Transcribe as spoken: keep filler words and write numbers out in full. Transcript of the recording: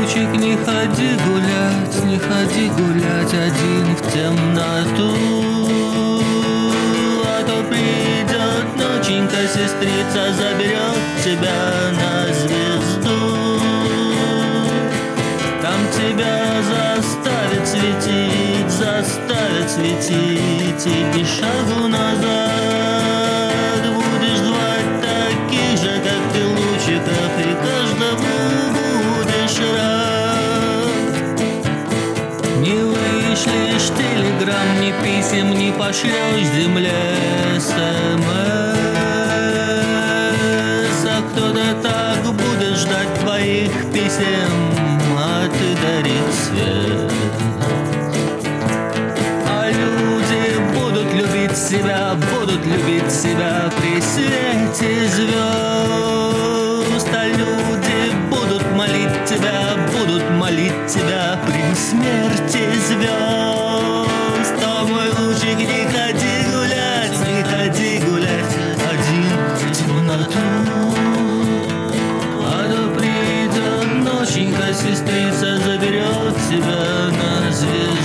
лучик, не ходи гулять, не ходи гулять один в темноту, а то придет ноченька, сестрица заберет тебя на звезду. Там тебя заставят светить, заставят светить, и без шагу назад будешь звать таких же, как ты, лучиков, и каждому будешь рад. Не вышлешь телеграмм, ни писем, не пошлешь земле эс эм эс, а кто-то так будет ждать твоих писем, а ты дарит свет. А люди будут любить себя, будут любить себя при свете звезд. А люди будут молить тебя, будут молить тебя при смерти звезд. О, мой лучик, не ходи гулять, не ходи гулять один в темноту, а то придет ноченька, сестрица заберет тебя на звезду.